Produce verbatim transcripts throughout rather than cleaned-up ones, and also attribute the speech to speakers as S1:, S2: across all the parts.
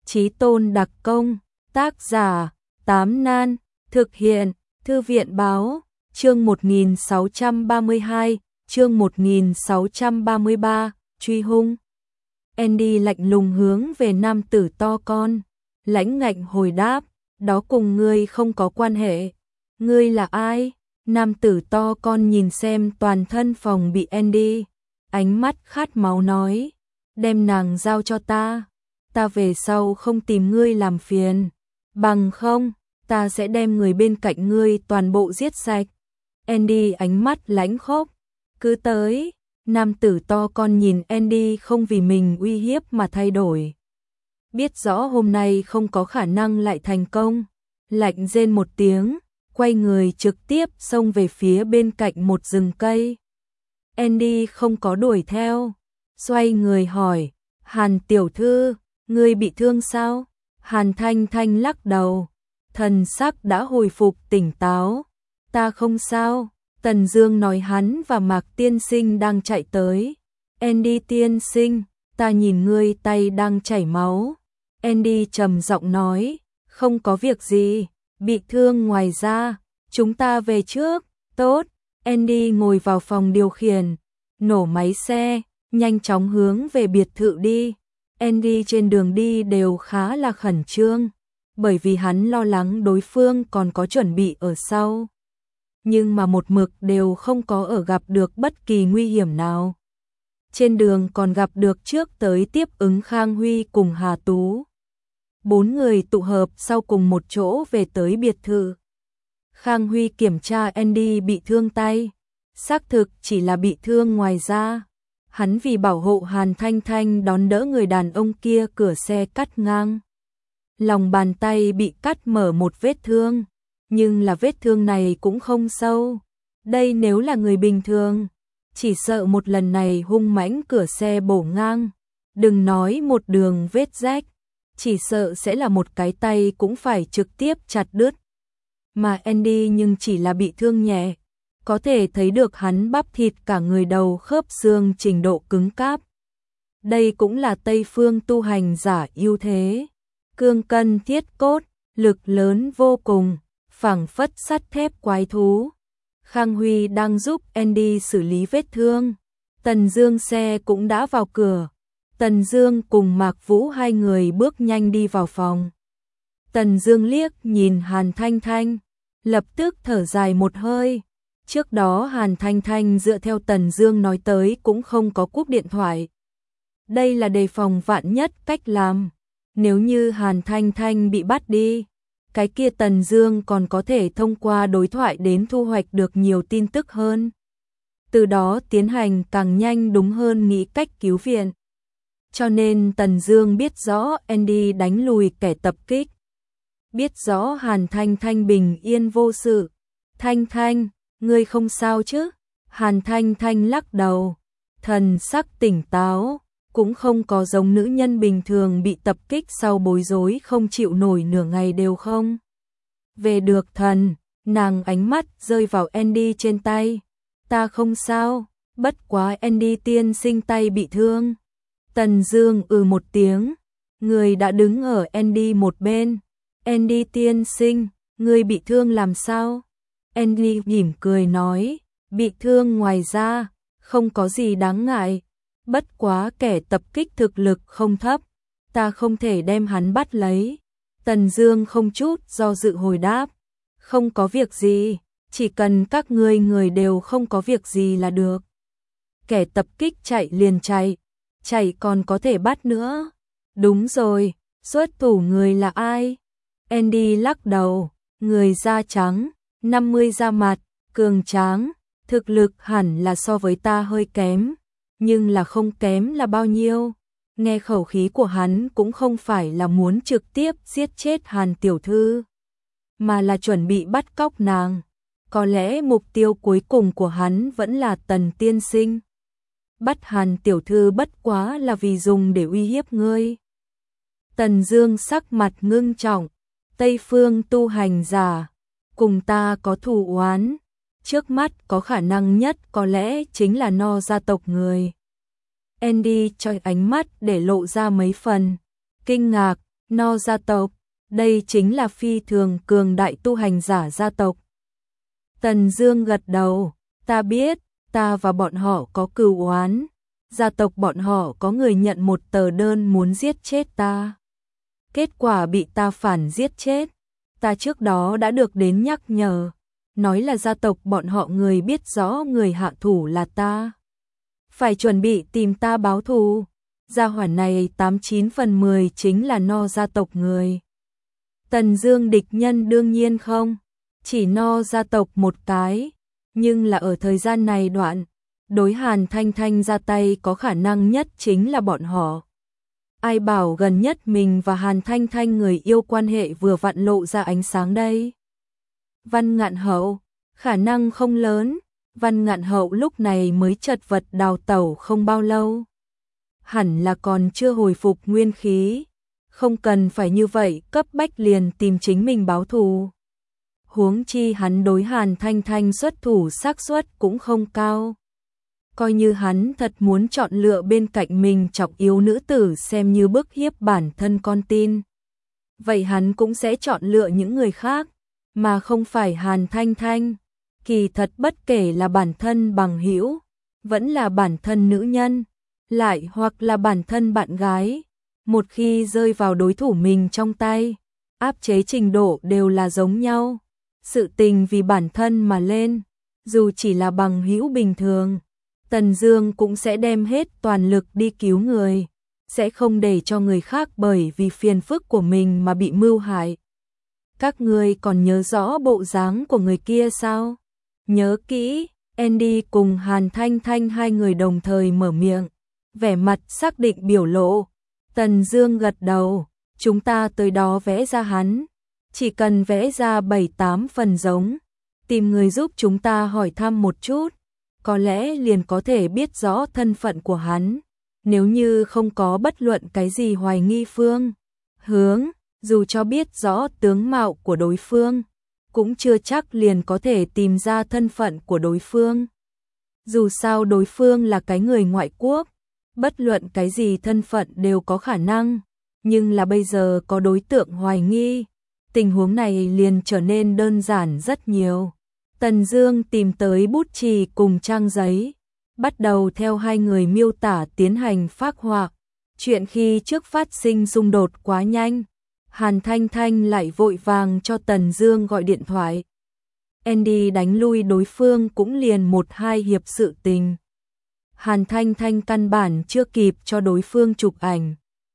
S1: Chí tôn đặc công, tác giả, Tám Nan, thực hiện, Thư viện báo, chương một nghìn sáu trăm ba mươi hai, chương một nghìn sáu trăm ba mươi ba, truy hung. Andy lạnh lùng hướng về nam tử to con, lãnh ngạnh hồi đáp, đó cùng ngươi không có quan hệ. Ngươi là ai? Nam tử to con nhìn xem toàn thân phòng bị Andy, ánh mắt khát máu nói, đem nàng giao cho ta, ta về sau không tìm ngươi làm phiền, bằng không, ta sẽ đem người bên cạnh ngươi toàn bộ giết sạch. Andy ánh mắt lãnh khốc, cứ tới. Nam tử to con nhìn Andy không vì mình uy hiếp mà thay đổi. Biết rõ hôm nay không có khả năng lại thành công, lạnh rên một tiếng, quay người trực tiếp xông về phía bên cạnh một rừng cây. Andy không có đuổi theo, xoay người hỏi, Hàn tiểu thư, ngươi bị thương sao? Hàn Thanh Thanh lắc đầu, thần sắc đã hồi phục tỉnh táo, ta không sao. Tần Dương nói hắn và Mạc tiên sinh đang chạy tới. Andy tiên sinh, ta nhìn ngươi tay đang chảy máu. Andy trầm giọng nói, không có việc gì, bị thương ngoài ra, chúng ta về trước. Tốt. Andy ngồi vào phòng điều khiển, nổ máy xe, nhanh chóng hướng về biệt thự đi. Andy trên đường đi đều khá là khẩn trương, bởi vì hắn lo lắng đối phương còn có chuẩn bị ở sau. Nhưng mà một mực đều không có ở gặp được bất kỳ nguy hiểm nào. Trên đường còn gặp được trước tới tiếp ứng Khang Huy cùng Hà Tú. Bốn người tụ hợp sau cùng một chỗ về tới biệt thự. Khang Huy kiểm tra Andy bị thương tay, xác thực chỉ là bị thương ngoài da. Hắn vì bảo hộ Hàn Thanh Thanh đón đỡ người đàn ông kia cửa xe cắt ngang. Lòng bàn tay bị cắt mở một vết thương. Nhưng là vết thương này cũng không sâu. Đây nếu là người bình thường, chỉ sợ một lần này hung mãnh cửa xe bổ ngang, đừng nói một đường vết rách, chỉ sợ sẽ là một cái tay cũng phải trực tiếp chặt đứt. Mà Andy nhưng chỉ là bị thương nhẹ, có thể thấy được hắn bắp thịt cả người đầu khớp xương trình độ cứng cáp. Đây cũng là Tây phương tu hành giả ưu thế, cương cân thiết cốt, lực lớn vô cùng. Phảng phất sắt thép quái thú. Khang Huy đang giúp Andy xử lý vết thương. Tần Dương xe cũng đã vào cửa. Tần Dương cùng Mạc Vũ hai người bước nhanh đi vào phòng. Tần Dương liếc nhìn Hàn Thanh Thanh, lập tức thở dài một hơi. Trước đó Hàn Thanh Thanh dựa theo Tần Dương nói tới cũng không có cúp điện thoại. Đây là đề phòng vạn nhất cách làm. Nếu như Hàn Thanh Thanh bị bắt đi, cái kia Tần Dương còn có thể thông qua đối thoại đến thu hoạch được nhiều tin tức hơn. Từ đó tiến hành càng nhanh đúng hơn nghĩ cách cứu viện. Cho nên Tần Dương biết rõ Andy đánh lùi kẻ tập kích. Biết rõ Hàn Thanh Thanh bình yên vô sự. Thanh Thanh, ngươi không sao chứ? Hàn Thanh Thanh lắc đầu, thần sắc tỉnh táo, cũng không có giống nữ nhân bình thường bị tập kích sau bối rối không chịu nổi nửa ngày đều không. Về được thần, nàng ánh mắt rơi vào Andy trên tay. Ta không sao, bất quá Andy tiên sinh tay bị thương. Tần Dương ừ một tiếng, người đã đứng ở Andy một bên. Andy tiên sinh, người bị thương làm sao? Andy mỉm cười nói, bị thương ngoài da, không có gì đáng ngại. Bất quá kẻ tập kích thực lực không thấp, ta không thể đem hắn bắt lấy. Tần Dương không chút do dự hồi đáp, không có việc gì, chỉ cần các ngươi người đều không có việc gì là được. Kẻ tập kích chạy liền chạy, chạy còn có thể bắt nữa. Đúng rồi, xuất thủ người là ai? Andy lắc đầu, người da trắng, năm mươi da mặt, cường tráng, thực lực hẳn là so với ta hơi kém. Nhưng là không kém là bao nhiêu. Nghe khẩu khí của hắn cũng không phải là muốn trực tiếp giết chết Hàn tiểu thư, mà là chuẩn bị bắt cóc nàng. Có lẽ mục tiêu cuối cùng của hắn vẫn là Tần tiên sinh. Bắt Hàn tiểu thư bất quá là vì dùng để uy hiếp ngươi. Tần Dương sắc mặt ngưng trọng, Tây phương tu hành giả, cùng ta có thù oán. Trước mắt có khả năng nhất có lẽ chính là No gia tộc người. Andy cho ánh mắt để lộ ra mấy phần kinh ngạc, No gia tộc, đây chính là phi thường cường đại tu hành giả gia tộc. Tần Dương gật đầu, ta biết, ta và bọn họ có cừu oán. Gia tộc bọn họ có người nhận một tờ đơn muốn giết chết ta. Kết quả bị ta phản giết chết. Ta trước đó đã được đến nhắc nhở, nói là gia tộc bọn họ người biết rõ người hạ thủ là ta. Phải chuẩn bị tìm ta báo thù. Gia hỏa này tám chín phần mười chính là No gia tộc người. Tần Dương địch nhân đương nhiên không, chỉ No gia tộc một cái, nhưng là ở thời gian này đoạn, đối Hàn Thanh Thanh ra tay có khả năng nhất chính là bọn họ. Ai bảo gần nhất mình và Hàn Thanh Thanh người yêu quan hệ vừa vặn lộ ra ánh sáng đây. Văn Ngạn Hậu, khả năng không lớn, Văn Ngạn Hậu lúc này mới chật vật đào tẩu không bao lâu. Hẳn là còn chưa hồi phục nguyên khí, không cần phải như vậy cấp bách liền tìm chính mình báo thù. Huống chi hắn đối Hàn Thanh Thanh xuất thủ xác suất cũng không cao. Coi như hắn thật muốn chọn lựa bên cạnh mình trọng yếu nữ tử xem như bức hiếp bản thân con tin. Vậy hắn cũng sẽ chọn lựa những người khác, mà không phải Hàn Thanh Thanh. Kỳ thật bất kể là bản thân bằng hữu, vẫn là bản thân nữ nhân, lại hoặc là bản thân bạn gái, một khi rơi vào đối thủ mình trong tay, áp chế trình độ đều là giống nhau. Sự tình vì bản thân mà lên, dù chỉ là bằng hữu bình thường, Tần Dương cũng sẽ đem hết toàn lực đi cứu người, sẽ không để cho người khác bởi vì phiền phức của mình mà bị mưu hại. Các ngươi còn nhớ rõ bộ dáng của người kia sao? Nhớ kỹ. Andy cùng Hàn Thanh Thanh hai người đồng thời mở miệng, vẻ mặt xác định biểu lộ. Tần Dương gật đầu, chúng ta tới đó vẽ ra hắn, chỉ cần vẽ ra bảy tám phần giống, tìm người giúp chúng ta hỏi thăm một chút, có lẽ liền có thể biết rõ thân phận của hắn. Nếu như không có bất luận cái gì hoài nghi phương hướng, dù cho biết rõ tướng mạo của đối phương, cũng chưa chắc liền có thể tìm ra thân phận của đối phương. Dù sao đối phương là cái người ngoại quốc, bất luận cái gì thân phận đều có khả năng, nhưng là bây giờ có đối tượng hoài nghi, tình huống này liền trở nên đơn giản rất nhiều. Tần Dương tìm tới bút chì cùng trang giấy, bắt đầu theo hai người miêu tả tiến hành phác họa. Chuyện khi trước phát sinh xung đột quá nhanh, Hàn Thanh Thanh lại vội vàng cho Tần Dương gọi điện thoại. Andy đánh lui đối phương cũng liền một hai hiệp sự tình. Hàn Thanh Thanh căn bản chưa kịp cho đối phương chụp ảnh.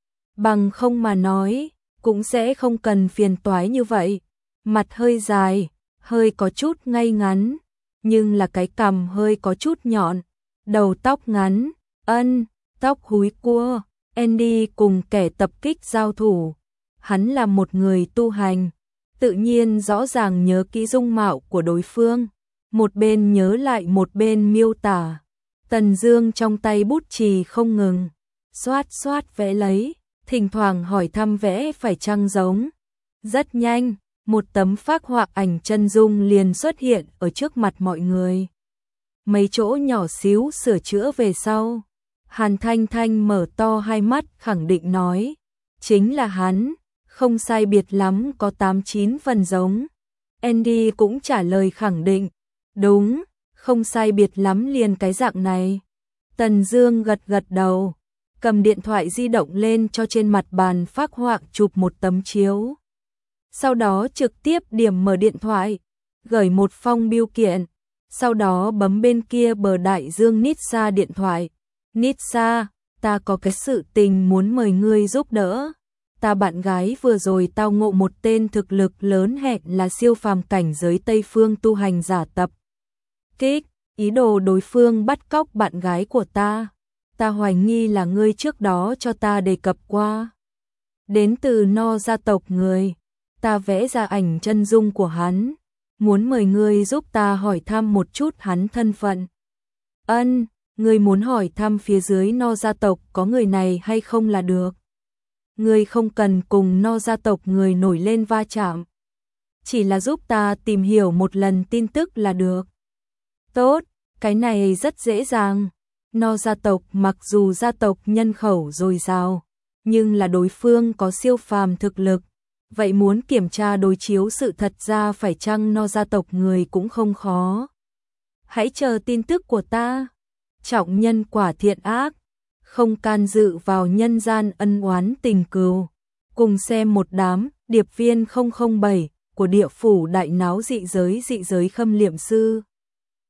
S1: Bằng không mà nói, cũng sẽ không cần phiền toái như vậy. Mặt hơi dài, hơi có chút ngay ngắn, nhưng là cái cằm hơi có chút nhọn, đầu tóc ngắn, ân, tóc húi cua. Andy cùng kẻ tập kích giao thủ, hắn là một người tu hành, tự nhiên rõ ràng nhớ kỹ dung mạo của đối phương, một bên nhớ lại một bên miêu tả. Tần Dương trong tay bút chì không ngừng, xoát xoát vẽ lấy, thỉnh thoảng hỏi thăm vẽ phải chăng giống. Rất nhanh, một tấm phác họa ảnh chân dung liền xuất hiện ở trước mặt mọi người. Mấy chỗ nhỏ xíu sửa chữa về sau, Hàn Thanh Thanh mở to hai mắt khẳng định nói, chính là hắn, không sai biệt lắm có tám chín phần giống. Andy cũng trả lời khẳng định, đúng, không sai biệt lắm liền cái dạng này. Tần Dương gật gật đầu, cầm điện thoại di động lên cho trên mặt bàn phác họa chụp một tấm chiếu. Sau đó trực tiếp điểm mở điện thoại, gửi một phong bưu kiện, sau đó bấm bên kia bờ đại dương Nitsa điện thoại. Nitsa, ta có cái sự tình muốn mời ngươi giúp đỡ. Ta bạn gái vừa rồi tao ngộ một tên thực lực lớn hẹn là siêu phàm cảnh giới Tây phương tu hành giả tập kích, ý đồ đối phương bắt cóc bạn gái của ta. Ta hoài nghi là ngươi trước đó cho ta đề cập qua. Đến từ No gia tộc người, ta vẽ ra ảnh chân dung của hắn, muốn mời ngươi giúp ta hỏi thăm một chút hắn thân phận. Ân, ngươi muốn hỏi thăm phía dưới No gia tộc có người này hay không là được. Ngươi không cần cùng No gia tộc người nổi lên va chạm, chỉ là giúp ta tìm hiểu một lần tin tức là được. Tốt, cái này rất dễ dàng. No gia tộc mặc dù gia tộc nhân khẩu dồi dào, nhưng là đối phương có siêu phàm thực lực. Vậy muốn kiểm tra đối chiếu sự thật ra phải chăng no gia tộc người cũng không khó. Hãy chờ tin tức của ta. Trọng nhân quả thiện ác, không can dự vào nhân gian ân oán tình cừu. Cùng xem một đám điệp viên không không bảy của địa phủ đại náo dị giới dị giới Khâm Liệm Sư.